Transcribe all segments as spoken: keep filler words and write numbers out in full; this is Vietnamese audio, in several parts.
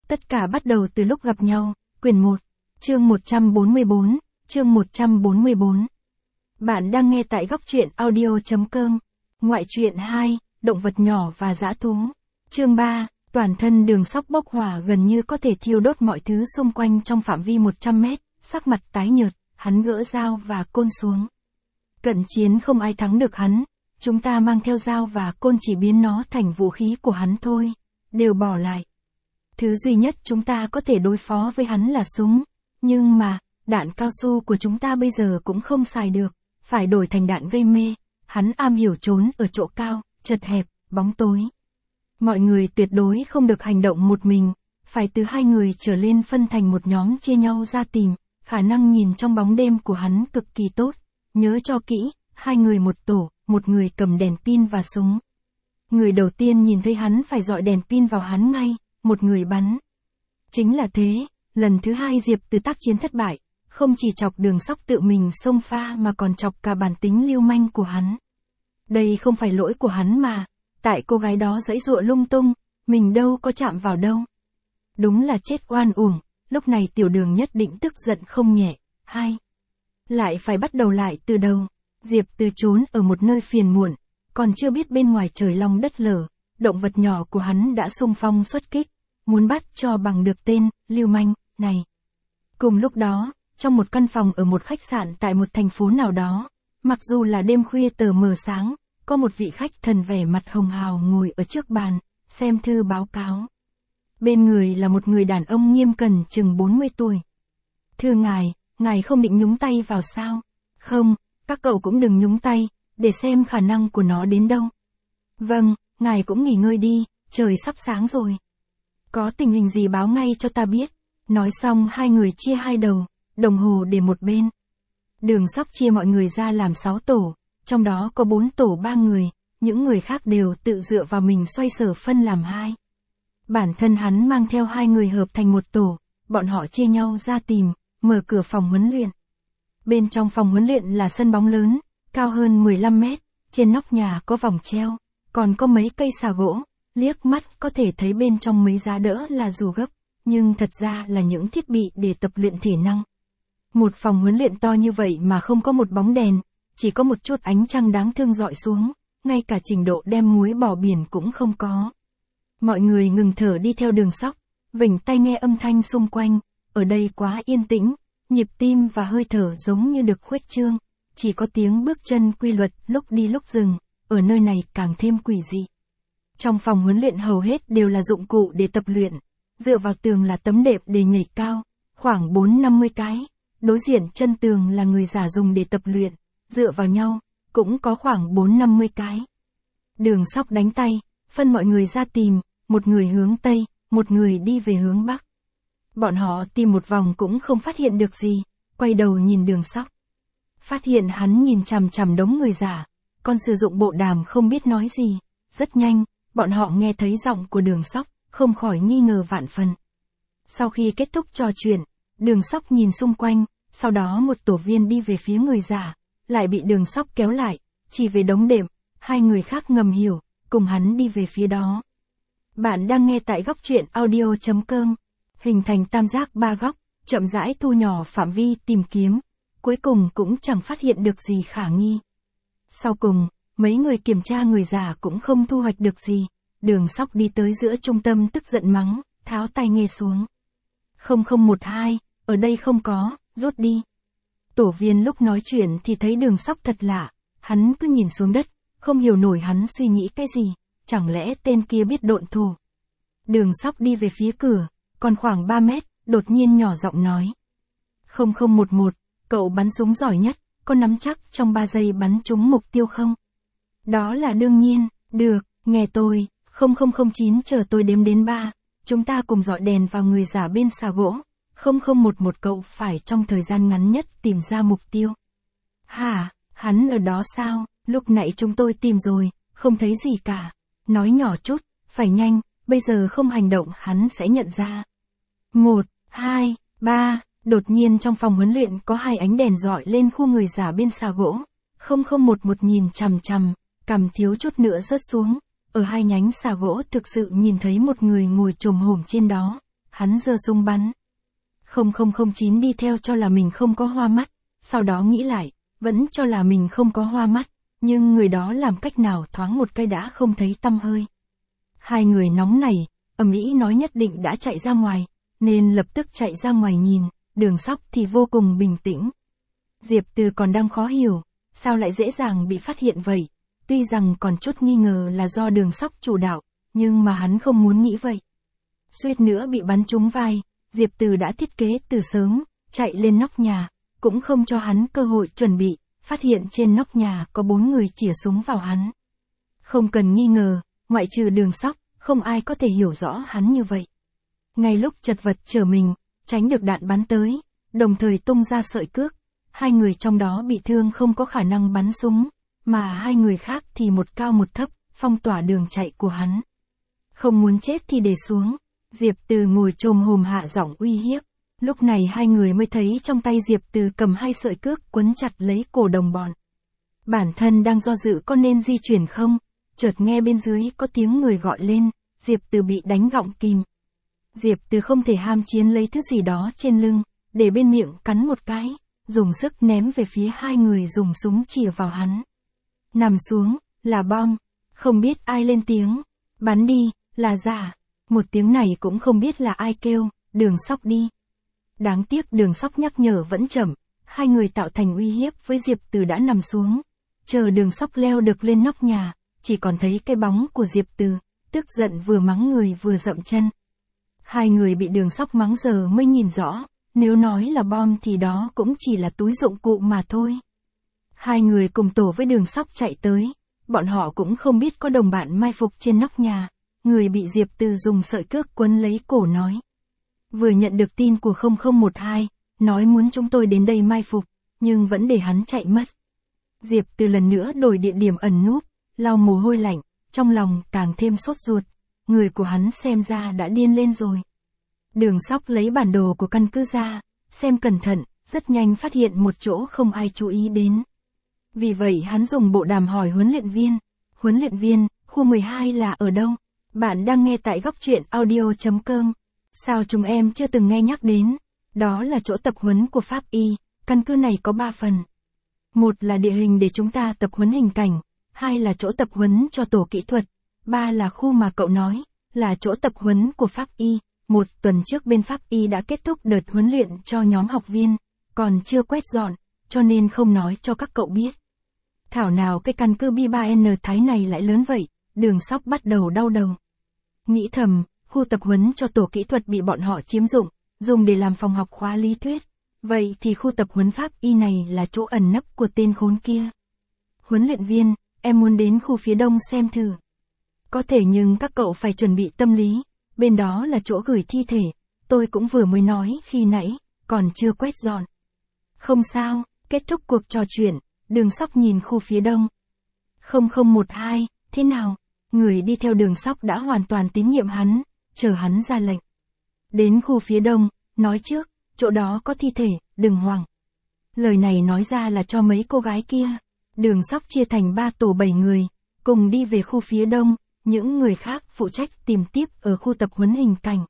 Tất cả bắt đầu từ lúc gặp nhau, quyển một, chương một trăm bốn mươi bốn, chương một trăm bốn mươi bốn. Bạn đang nghe tại góc truyện audio chấm com. Ngoại truyện hai, động vật nhỏ và dã thú. Chương ba, toàn thân Đường Sóc bốc hỏa gần như có thể thiêu đốt mọi thứ xung quanh trong phạm vi một trăm mét, sắc mặt tái nhợt, hắn gỡ dao và côn xuống. Cận chiến không ai thắng được hắn, chúng ta mang theo dao và côn chỉ biến nó thành vũ khí của hắn thôi, đều bỏ lại. Thứ duy nhất chúng ta có thể đối phó với hắn là súng, nhưng mà, đạn cao su của chúng ta bây giờ cũng không xài được, phải đổi thành đạn gây mê, hắn am hiểu trốn ở chỗ cao, chật hẹp, bóng tối. Mọi người tuyệt đối không được hành động một mình, phải từ hai người trở lên phân thành một nhóm chia nhau ra tìm, khả năng nhìn trong bóng đêm của hắn cực kỳ tốt, nhớ cho kỹ, hai người một tổ, một người cầm đèn pin và súng. Người đầu tiên nhìn thấy hắn phải dọi đèn pin vào hắn ngay, một người bắn. Chính là thế, lần thứ hai Diệp Từ tác chiến thất bại, không chỉ chọc Đường Sóc tự mình xông pha mà còn chọc cả bản tính lưu manh của hắn. Đây không phải lỗi của hắn mà, tại cô gái đó giãy giụa lung tung, mình đâu có chạm vào đâu. Đúng là chết oan uổng, lúc này Tiểu Đường nhất định tức giận không nhẹ. Hai, lại phải bắt đầu lại từ đầu. Diệp Từ trốn ở một nơi phiền muộn, còn chưa biết bên ngoài trời long đất lở, động vật nhỏ của hắn đã xung phong xuất kích, muốn bắt cho bằng được tên lưu manh này. Cùng lúc đó, trong một căn phòng ở một khách sạn tại một thành phố nào đó, mặc dù là đêm khuya tờ mờ sáng, có một vị khách thần vẻ mặt hồng hào ngồi ở trước bàn, xem thư báo cáo. Bên người là một người đàn ông nghiêm cẩn chừng bốn mươi tuổi. Thưa ngài, ngài không định nhúng tay vào sao? Không, các cậu cũng đừng nhúng tay, để xem khả năng của nó đến đâu. Vâng, ngài cũng nghỉ ngơi đi, trời sắp sáng rồi. Có tình hình gì báo ngay cho ta biết. Nói xong hai người chia hai đầu, đồng hồ để một bên. Đường Sóc chia mọi người ra làm sáu tổ, trong đó có bốn tổ ba người, những người khác đều tự dựa vào mình xoay sở phân làm hai. Bản thân hắn mang theo hai người hợp thành một tổ, bọn họ chia nhau ra tìm, mở cửa phòng huấn luyện. Bên trong phòng huấn luyện là sân bóng lớn, cao hơn mười lăm mét, trên nóc nhà có vòng treo, còn có mấy cây xà gỗ, liếc mắt có thể thấy bên trong mấy giá đỡ là dù gấp, nhưng thật ra là những thiết bị để tập luyện thể năng. Một phòng huấn luyện to như vậy mà không có một bóng đèn, chỉ có một chút ánh trăng đáng thương rọi xuống, ngay cả trình độ đem muối bỏ biển cũng không có. Mọi người ngừng thở đi theo Đường Sóc, vểnh tai nghe âm thanh xung quanh, ở đây quá yên tĩnh, nhịp tim và hơi thở giống như được khuếch trương, chỉ có tiếng bước chân quy luật lúc đi lúc dừng, ở nơi này càng thêm quỷ dị. Trong phòng huấn luyện hầu hết đều là dụng cụ để tập luyện, dựa vào tường là tấm đệm để nhảy cao, khoảng bốn năm mươi cái, đối diện chân tường là người giả dùng để tập luyện, dựa vào nhau, cũng có khoảng bốn năm mươi cái. Đường Sóc đánh tay, phân mọi người ra tìm, một người hướng Tây, một người đi về hướng Bắc. Bọn họ tìm một vòng cũng không phát hiện được gì, quay đầu nhìn Đường Sóc. Phát hiện hắn nhìn chằm chằm đống người giả, còn sử dụng bộ đàm không biết nói gì, rất nhanh, bọn họ nghe thấy giọng của Đường Sóc, không khỏi nghi ngờ vạn phần. Sau khi kết thúc trò chuyện, Đường Sóc nhìn xung quanh, sau đó một tổ viên đi về phía người giả, lại bị Đường Sóc kéo lại, chỉ về đống đệm, hai người khác ngầm hiểu, cùng hắn đi về phía đó. Bạn đang nghe tại góc truyện audio chấm com, hình thành tam giác ba góc, chậm rãi thu nhỏ phạm vi tìm kiếm, cuối cùng cũng chẳng phát hiện được gì khả nghi. Sau cùng, mấy người kiểm tra người giả cũng không thu hoạch được gì, Đường Sóc đi tới giữa trung tâm tức giận mắng, tháo tai nghe xuống. không không một hai, ở đây không có, rút đi. Tổ viên lúc nói chuyện thì thấy Đường Sóc thật lạ, hắn cứ nhìn xuống đất, không hiểu nổi hắn suy nghĩ cái gì, chẳng lẽ tên kia biết độn thổ. Đường Sóc đi về phía cửa, còn khoảng ba mét, đột nhiên nhỏ giọng nói. không không một một, cậu bắn súng giỏi nhất, có nắm chắc trong ba giây bắn trúng mục tiêu không? Đó là đương nhiên, được, nghe tôi, không không không chín chờ tôi đếm đến ba, chúng ta cùng dọi đèn vào người giả bên xà gỗ, không không một một cậu phải trong thời gian ngắn nhất tìm ra mục tiêu. Hả, hắn ở đó sao, lúc nãy chúng tôi tìm rồi, không thấy gì cả, nói nhỏ chút, phải nhanh, bây giờ không hành động hắn sẽ nhận ra. Một, hai, ba, đột nhiên trong phòng huấn luyện có hai ánh đèn dọi lên khu người giả bên xà gỗ, không không một một nhìn chằm chằm, cằm thiếu chút nữa rớt xuống, ở hai nhánh xà gỗ thực sự nhìn thấy một người ngồi chồm hổm trên đó, hắn giơ súng bắn. không không không chín đi theo cho là mình không có hoa mắt, sau đó nghĩ lại, vẫn cho là mình không có hoa mắt, nhưng người đó làm cách nào thoáng một cái đã không thấy tăm hơi. Hai người nóng nảy, ầm ĩ nói nhất định đã chạy ra ngoài, nên lập tức chạy ra ngoài nhìn, Đường Sóc thì vô cùng bình tĩnh. Diệp Từ còn đang khó hiểu, sao lại dễ dàng bị phát hiện vậy, tuy rằng còn chút nghi ngờ là do Đường Sóc chủ đạo, nhưng mà hắn không muốn nghĩ vậy. Suýt nữa bị bắn trúng vai, Diệp Từ đã thiết kế từ sớm, chạy lên nóc nhà, cũng không cho hắn cơ hội chuẩn bị, phát hiện trên nóc nhà có bốn người chĩa súng vào hắn. Không cần nghi ngờ, ngoại trừ Đường Sóc, không ai có thể hiểu rõ hắn như vậy. Ngay lúc chật vật trở mình, tránh được đạn bắn tới, đồng thời tung ra sợi cước, hai người trong đó bị thương không có khả năng bắn súng, mà hai người khác thì một cao một thấp, phong tỏa đường chạy của hắn. Không muốn chết thì để xuống, Diệp Từ ngồi chồm hồm hạ giọng uy hiếp. Lúc này hai người mới thấy trong tay Diệp Từ cầm hai sợi cước quấn chặt lấy cổ đồng bọn. Bản thân đang do dự có nên di chuyển không, chợt nghe bên dưới có tiếng người gọi lên, Diệp Từ bị đánh gọng kìm. Diệp Từ không thể ham chiến lấy thứ gì đó trên lưng, để bên miệng cắn một cái, dùng sức ném về phía hai người dùng súng chĩa vào hắn. Nằm xuống, là bom, không biết ai lên tiếng, bắn đi, là giả, một tiếng này cũng không biết là ai kêu, Đường Sóc đi. Đáng tiếc Đường Sóc nhắc nhở vẫn chậm, hai người tạo thành uy hiếp với Diệp Từ đã nằm xuống. Chờ Đường Sóc leo được lên nóc nhà, chỉ còn thấy cái bóng của Diệp Từ, tức giận vừa mắng người vừa dậm chân. Hai người bị Đường Sóc mắng giờ mới nhìn rõ, nếu nói là bom thì đó cũng chỉ là túi dụng cụ mà thôi. Hai người cùng tổ với Đường Sóc chạy tới, bọn họ cũng không biết có đồng bạn mai phục trên nóc nhà, người bị Diệp Từ dùng sợi cước quấn lấy cổ nói. Vừa nhận được tin của không không một hai, nói muốn chúng tôi đến đây mai phục, nhưng vẫn để hắn chạy mất. Diệp Từ lần nữa đổi địa điểm ẩn núp, lau mồ hôi lạnh, trong lòng càng thêm sốt ruột, người của hắn xem ra đã điên lên rồi. Đường Sóc lấy bản đồ của căn cứ ra, xem cẩn thận, rất nhanh phát hiện một chỗ không ai chú ý đến. Vì vậy hắn dùng bộ đàm hỏi huấn luyện viên, huấn luyện viên, khu mười hai là ở đâu? Bạn đang nghe tại góc truyện audio chấm com. Sao chúng em chưa từng nghe nhắc đến? Đó là chỗ tập huấn của Pháp Y, căn cứ này có ba phần. Một là địa hình để chúng ta tập huấn hình cảnh, hai là chỗ tập huấn cho tổ kỹ thuật, ba là khu mà cậu nói, là chỗ tập huấn của Pháp Y. Một tuần trước bên Pháp Y đã kết thúc đợt huấn luyện cho nhóm học viên, còn chưa quét dọn, cho nên không nói cho các cậu biết. Thảo nào cái căn cứ B ba N Thái này lại lớn vậy, Đường Sóc bắt đầu đau đầu. Nghĩ thầm, khu tập huấn cho tổ kỹ thuật bị bọn họ chiếm dụng, dùng để làm phòng học khóa lý thuyết. Vậy thì khu tập huấn Pháp Y này là chỗ ẩn nấp của tên khốn kia. Huấn luyện viên, em muốn đến khu phía đông xem thử. Có thể nhưng các cậu phải chuẩn bị tâm lý, bên đó là chỗ gửi thi thể, tôi cũng vừa mới nói khi nãy, còn chưa quét dọn. Không sao, kết thúc cuộc trò chuyện, Đường Sóc nhìn khu phía đông. không không một hai, thế nào? Người đi theo Đường Sóc đã hoàn toàn tín nhiệm hắn, chờ hắn ra lệnh. Đến khu phía đông, nói trước, chỗ đó có thi thể, đừng hoảng. Lời này nói ra là cho mấy cô gái kia. Đường Sóc chia thành ba tổ bảy người, cùng đi về khu phía đông, những người khác phụ trách tìm tiếp ở khu tập huấn hình cảnh.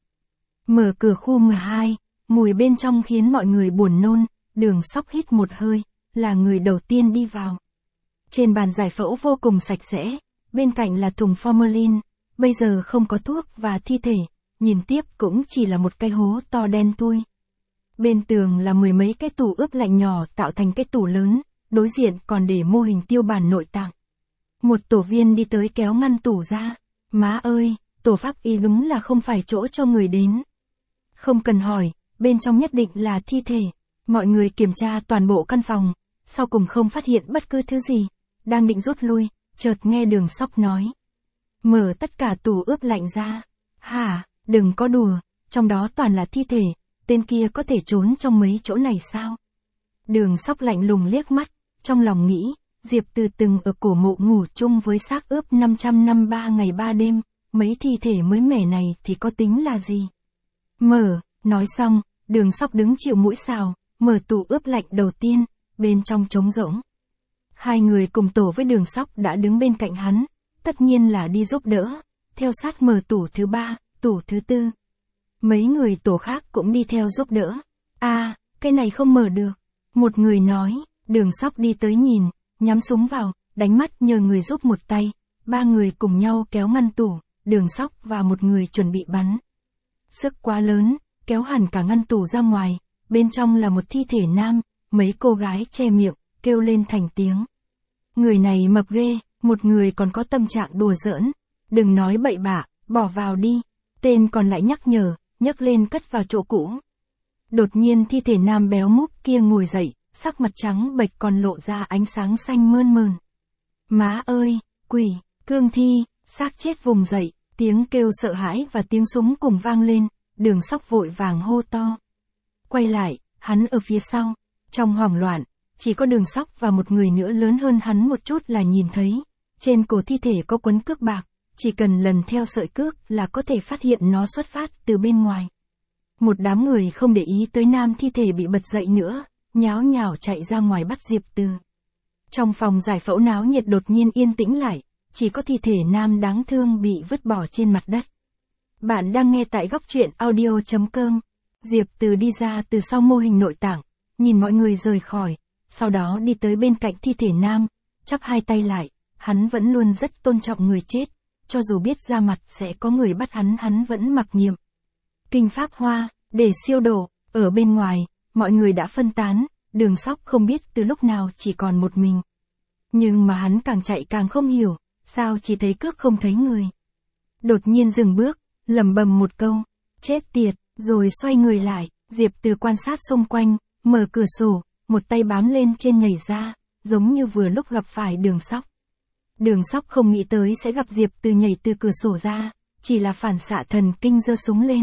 Mở cửa khu mười hai, mùi bên trong khiến mọi người buồn nôn, Đường Sóc hít một hơi, là người đầu tiên đi vào. Trên bàn giải phẫu vô cùng sạch sẽ, bên cạnh là thùng formalin, bây giờ không có thuốc và thi thể, nhìn tiếp cũng chỉ là một cái hố to đen thui. Bên tường là mười mấy cái tủ ướp lạnh nhỏ tạo thành cái tủ lớn, đối diện còn để mô hình tiêu bản nội tạng. Một tổ viên đi tới kéo ngăn tủ ra. Má ơi, tổ Pháp Y đúng là không phải chỗ cho người đến. Không cần hỏi, bên trong nhất định là thi thể. Mọi người kiểm tra toàn bộ căn phòng, sau cùng không phát hiện bất cứ thứ gì. Đang định rút lui, chợt nghe Đường Sóc nói. Mở tất cả tủ ướp lạnh ra. Hả, đừng có đùa, trong đó toàn là thi thể, tên kia có thể trốn trong mấy chỗ này sao? Đường Sóc lạnh lùng liếc mắt, trong lòng nghĩ, Diệp Từ từng ở cổ mộ ngủ chung với xác ướp năm trăm năm mươi ba ngày ba đêm, mấy thi thể mới mẻ này thì có tính là gì? Mở, nói xong, Đường Sóc đứng chịu mũi xào, mở tủ ướp lạnh đầu tiên, bên trong trống rỗng. Hai người cùng tổ với Đường Sóc đã đứng bên cạnh hắn, tất nhiên là đi giúp đỡ, theo sát mở tủ thứ ba, tủ thứ tư. Mấy người tổ khác cũng đi theo giúp đỡ. À, cái này không mở được. Một người nói, Đường Sóc đi tới nhìn, nhắm súng vào, đánh mắt nhờ người giúp một tay. Ba người cùng nhau kéo ngăn tủ, Đường Sóc và một người chuẩn bị bắn. Sức quá lớn, kéo hẳn cả ngăn tủ ra ngoài, bên trong là một thi thể nam, mấy cô gái che miệng, kêu lên thành tiếng. Người này mập ghê, một người còn có tâm trạng đùa giỡn. Đừng nói bậy bạ, bỏ vào đi. Tên còn lại nhắc nhở, nhấc lên cất vào chỗ cũ. Đột nhiên thi thể nam béo múp kia ngồi dậy, sắc mặt trắng bệch còn lộ ra ánh sáng xanh mơn mơn. Má ơi, quỷ, cương thi, xác chết vùng dậy, tiếng kêu sợ hãi và tiếng súng cùng vang lên, Đường Sóc vội vàng hô to. Quay lại, hắn ở phía sau, trong hoảng loạn, chỉ có Đường Sóc và một người nữa lớn hơn hắn một chút là nhìn thấy, trên cổ thi thể có quấn cước bạc, chỉ cần lần theo sợi cước là có thể phát hiện nó xuất phát từ bên ngoài. Một đám người không để ý tới nam thi thể bị bật dậy nữa, nháo nhào chạy ra ngoài bắt Diệp Từ. Trong phòng giải phẫu náo nhiệt đột nhiên yên tĩnh lại, chỉ có thi thể nam đáng thương bị vứt bỏ trên mặt đất. Bạn đang nghe tại góc truyện audio chấm com. Diệp Từ đi ra từ sau mô hình nội tạng, nhìn mọi người rời khỏi, sau đó đi tới bên cạnh thi thể nam, chắp hai tay lại, hắn vẫn luôn rất tôn trọng người chết, cho dù biết ra mặt sẽ có người bắt hắn hắn vẫn mặc niệm. Kinh Pháp Hoa, để siêu độ, ở bên ngoài, mọi người đã phân tán, Đường Sóc không biết từ lúc nào chỉ còn một mình. Nhưng mà hắn càng chạy càng không hiểu, sao chỉ thấy cước không thấy người. Đột nhiên dừng bước, lẩm bẩm một câu, chết tiệt, rồi xoay người lại, Diệp Từ quan sát xung quanh, mở cửa sổ, một tay bám lên trên nhảy ra, giống như vừa lúc gặp phải Đường Sóc. Đường Sóc không nghĩ tới sẽ gặp Diệp Từ nhảy từ cửa sổ ra, chỉ là phản xạ thần kinh giơ súng lên.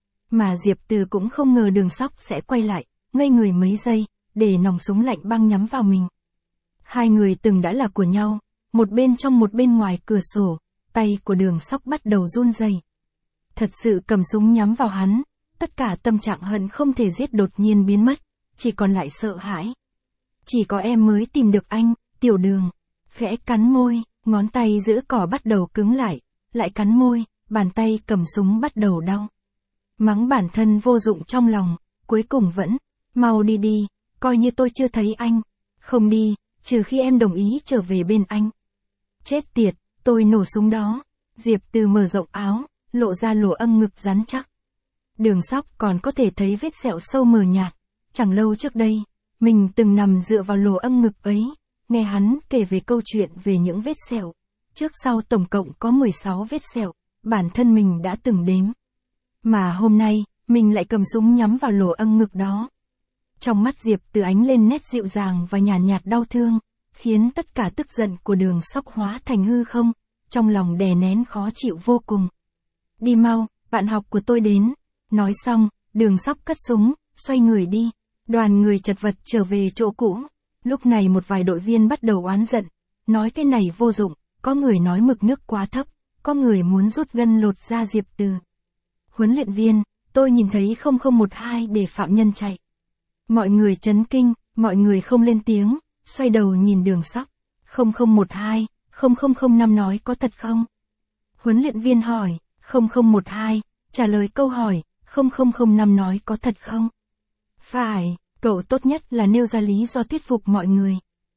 Mà Diệp Từ cũng không ngờ Đường Sóc sẽ quay lại, ngây người mấy giây, để nòng súng lạnh băng nhắm vào mình. Hai người từng đã là của nhau, một bên trong một bên ngoài cửa sổ, tay của Đường Sóc bắt đầu run rẩy. Thật sự cầm súng nhắm vào hắn, tất cả tâm trạng hận không thể giết đột nhiên biến mất, chỉ còn lại sợ hãi. Chỉ có em mới tìm được anh, Tiểu Đường. Khẽ cắn môi, ngón tay giữ cỏ bắt đầu cứng lại, lại cắn môi, bàn tay cầm súng bắt đầu đau. Mắng bản thân vô dụng trong lòng, cuối cùng vẫn, mau đi đi, coi như tôi chưa thấy anh. Không đi, trừ khi em đồng ý trở về bên anh. Chết tiệt, tôi nổ súng đó. Diệp Từ mở rộng áo, lộ ra lỗ âm ngực rắn chắc. Đường Sóc còn có thể thấy vết sẹo sâu mờ nhạt. Chẳng lâu trước đây, mình từng nằm dựa vào lỗ âm ngực ấy, nghe hắn kể về câu chuyện về những vết sẹo. Trước sau tổng cộng có mười sáu vết sẹo, bản thân mình đã từng đếm. Mà hôm nay, mình lại cầm súng nhắm vào lỗ âm ngực đó. Trong mắt Diệp Từ ánh lên nét dịu dàng và nhàn nhạt, nhạt đau thương, khiến tất cả tức giận của Đường Sóc hóa thành hư không, trong lòng đè nén khó chịu vô cùng. Đi mau, bạn học của tôi đến. Nói xong, Đường Sóc cất súng, xoay người đi. Đoàn người chật vật trở về chỗ cũ. Lúc này một vài đội viên bắt đầu oán giận, nói cái này vô dụng, có người nói mực nước quá thấp, có người muốn rút gân lột da Diệp Từ. Huấn luyện viên, tôi nhìn thấy không không một hai để phạm nhân chạy. Mọi người chấn kinh, mọi người không lên tiếng, xoay đầu nhìn Đường Sóc. không không một hai, không không không năm nói có thật không? Huấn luyện viên hỏi, không không một hai, trả lời câu hỏi, không không không năm nói có thật không? Phải, cậu tốt nhất là nêu ra lý do thuyết phục mọi người.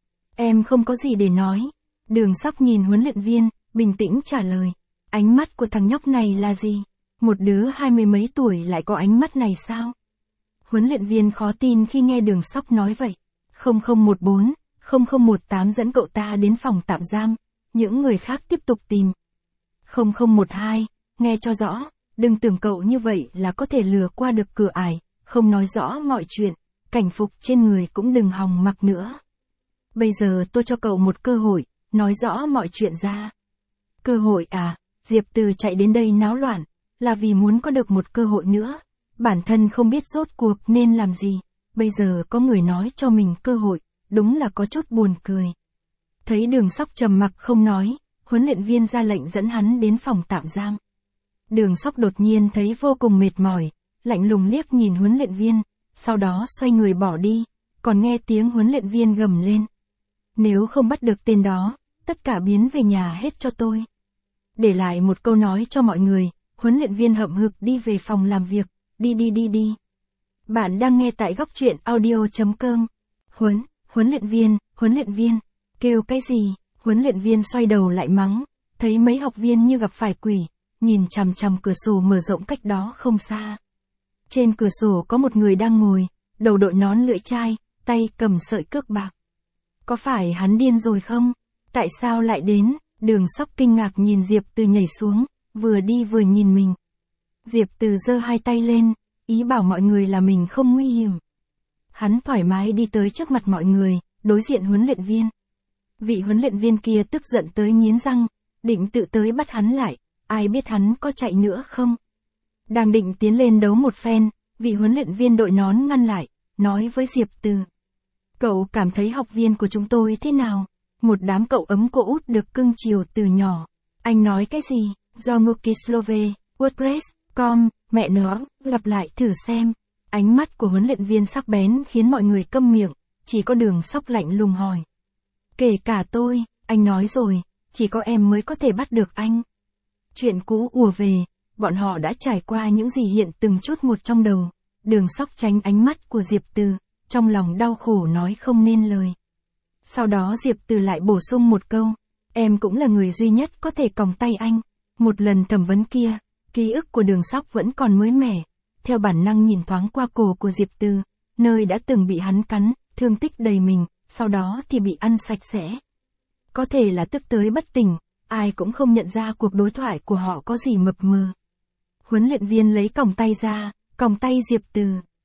Em không có gì để nói. Đường Sóc nhìn huấn luyện viên, bình tĩnh trả lời. Ánh mắt của thằng nhóc này là gì? Một đứa hai mươi mấy tuổi lại có ánh mắt này sao? Huấn luyện viên khó tin khi nghe Đường Sóc nói vậy. không không một bốn, không không một tám dẫn cậu ta đến phòng tạm giam, những người khác tiếp tục tìm. không không một hai, nghe cho rõ, đừng tưởng cậu như vậy là có thể lừa qua được cửa ải, không nói rõ mọi chuyện, cảnh phục trên người cũng đừng hòng mặc nữa. Bây giờ tôi cho cậu một cơ hội, nói rõ mọi chuyện ra. Cơ hội à? Diệp Từ chạy đến đây náo loạn, là vì muốn có được một cơ hội nữa. Bản thân không biết rốt cuộc nên làm gì, bây giờ có người nói cho mình cơ hội, đúng là có chút buồn cười. Thấy Đường Sóc trầm mặc không nói, huấn luyện viên ra lệnh dẫn hắn đến phòng tạm giam. Đường Sóc đột nhiên thấy vô cùng mệt mỏi, lạnh lùng liếc nhìn huấn luyện viên, sau đó xoay người bỏ đi, còn nghe tiếng huấn luyện viên gầm lên. Nếu không bắt được tên đó, tất cả biến về nhà hết cho tôi. Để lại một câu nói cho mọi người, Huấn luyện viên hậm hực đi về phòng làm việc, đi đi đi đi. Bạn đang nghe tại góc truyện audio.com. Huấn, huấn luyện viên, huấn luyện viên, kêu cái gì? Huấn luyện viên xoay đầu lại mắng, thấy mấy học viên như gặp phải quỷ, nhìn chằm chằm cửa sổ mở rộng cách đó không xa. Trên cửa sổ có một người đang ngồi, đầu đội nón lưỡi chai, tay cầm sợi cước bạc. Có phải hắn điên rồi không? Tại sao lại đến? Đường Sóc kinh ngạc nhìn Diệp Từ nhảy xuống, vừa đi vừa nhìn mình. Diệp Từ giơ hai tay lên, ý bảo mọi người là mình không nguy hiểm. Hắn thoải mái đi tới trước mặt mọi người, đối diện huấn luyện viên. Vị huấn luyện viên kia tức giận tới nghiến răng, định tự tới bắt hắn lại, ai biết hắn có chạy nữa không? Đang định tiến lên đấu một phen, vị huấn luyện viên đội nón ngăn lại, nói với Diệp Từ. Cậu cảm thấy học viên của chúng tôi thế nào? Một đám cậu ấm cô út được cưng chiều từ nhỏ. Anh nói cái gì? Do Mukislove, WordPress, com, mẹ nó, lặp lại thử xem. Ánh mắt của huấn luyện viên sắc bén khiến mọi người câm miệng, chỉ có Đường Sóc lạnh lùng hỏi. Kể cả tôi, anh nói rồi, chỉ có em mới có thể bắt được anh. Chuyện cũ ùa về, bọn họ đã trải qua những gì hiện từng chút một trong đầu. Đường Sóc tránh ánh mắt của Diệp Từ, trong lòng đau khổ nói không nên lời. Sau đó Diệp Từ lại bổ sung một câu, em cũng là người duy nhất có thể còng tay anh. Một lần thẩm vấn kia, ký ức của Đường Sóc vẫn còn mới mẻ, theo bản năng nhìn thoáng qua cổ của Diệp Từ, nơi đã từng bị hắn cắn, thương tích đầy mình, sau đó thì bị ăn sạch sẽ. Có thể là tức tới bất tỉnh, ai cũng không nhận ra cuộc đối thoại của họ có gì mập mờ. Huấn luyện viên lấy còng tay ra, còng tay Diệp Từ.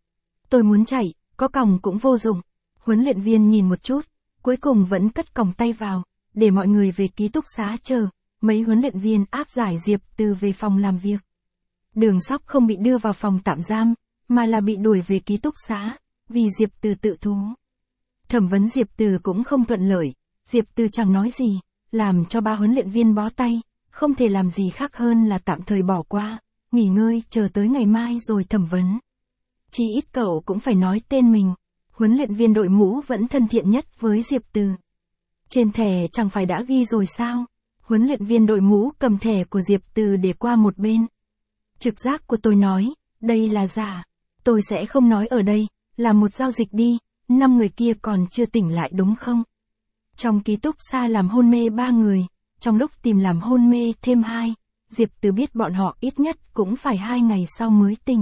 Tôi muốn chạy, có còng cũng vô dụng. Huấn luyện viên nhìn một chút, cuối cùng vẫn cất còng tay vào, để mọi người về ký túc xá chờ. Mấy huấn luyện viên áp giải Diệp Từ về phòng làm việc. Đường Sóc không bị đưa vào phòng tạm giam, mà là bị đuổi về ký túc xá, vì Diệp Từ tự thú. Thẩm vấn Diệp Từ cũng không thuận lợi, Diệp Từ chẳng nói gì, làm cho ba huấn luyện viên bó tay, không thể làm gì khác hơn là tạm thời bỏ qua, nghỉ ngơi chờ tới ngày mai rồi thẩm vấn. Chỉ ít cậu cũng phải nói tên mình. Huấn luyện viên đội mũ vẫn thân thiện nhất với Diệp Từ. Trên thẻ chẳng phải đã ghi rồi sao? Huấn luyện viên đội mũ cầm thẻ của Diệp Từ để qua một bên. Trực giác của tôi nói, đây là giả. Tôi sẽ không nói ở đây, là một giao dịch đi, năm người kia còn chưa tỉnh lại đúng không? Trong ký túc xá làm hôn mê ba người, trong lúc tìm làm hôn mê thêm hai, Diệp Từ biết bọn họ ít nhất cũng phải hai ngày sau mới tỉnh.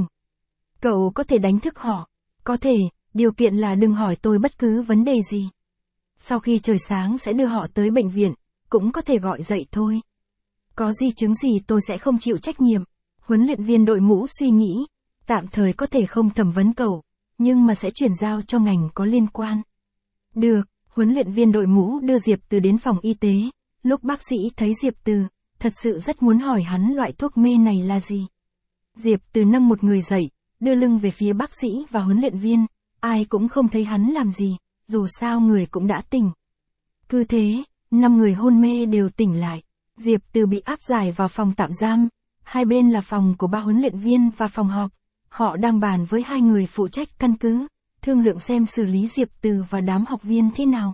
Cậu có thể đánh thức họ, có thể, điều kiện là đừng hỏi tôi bất cứ vấn đề gì. Sau khi trời sáng sẽ đưa họ tới bệnh viện, cũng có thể gọi dậy thôi. Có di chứng gì tôi sẽ không chịu trách nhiệm. Huấn luyện viên đội mũ suy nghĩ, tạm thời có thể không thẩm vấn cậu, nhưng mà sẽ chuyển giao cho ngành có liên quan. Được, huấn luyện viên đội mũ đưa Diệp Từ đến phòng y tế, lúc bác sĩ thấy Diệp Từ, thật sự rất muốn hỏi hắn loại thuốc mê này là gì. Diệp Từ nâng một người dậy, đưa lưng về phía bác sĩ và huấn luyện viên, ai cũng không thấy hắn làm gì, dù sao người cũng đã tỉnh. Cứ thế, năm người hôn mê đều tỉnh lại, Diệp Từ bị áp giải vào phòng tạm giam, hai bên là phòng của ba huấn luyện viên và phòng họp, họ đang bàn với hai người phụ trách căn cứ, thương lượng xem xử lý Diệp Từ và đám học viên thế nào.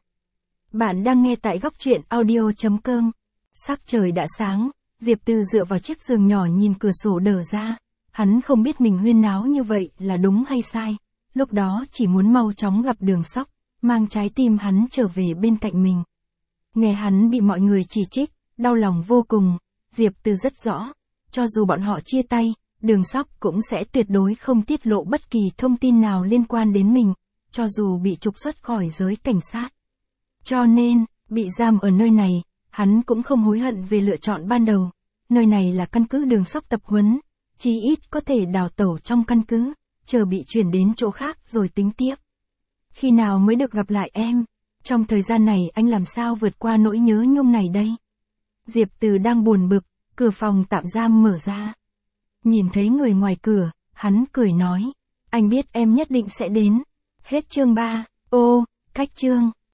Bạn đang nghe tại góc truyện audio.com. Sắc trời đã sáng, Diệp Từ dựa vào chiếc giường nhỏ nhìn cửa sổ đờ ra, hắn không biết mình huyên náo như vậy là đúng hay sai, lúc đó chỉ muốn mau chóng gặp Đường Sóc, mang trái tim hắn trở về bên cạnh mình. Nghe hắn bị mọi người chỉ trích, đau lòng vô cùng, Diệp Từ rất rõ, cho dù bọn họ chia tay, Đường Sóc cũng sẽ tuyệt đối không tiết lộ bất kỳ thông tin nào liên quan đến mình, cho dù bị trục xuất khỏi giới cảnh sát. Cho nên, bị giam ở nơi này, hắn cũng không hối hận về lựa chọn ban đầu, nơi này là căn cứ Đường Sóc tập huấn, chí ít có thể đào tẩu trong căn cứ, chờ bị chuyển đến chỗ khác rồi tính tiếp. Khi nào mới được gặp lại em? Trong thời gian này anh làm sao vượt qua nỗi nhớ nhung này đây? Diệp Từ đang buồn bực, cửa phòng tạm giam mở ra. Nhìn thấy người ngoài cửa, hắn cười nói, anh biết em nhất định sẽ đến. Hết chương ba, ô, cách chương.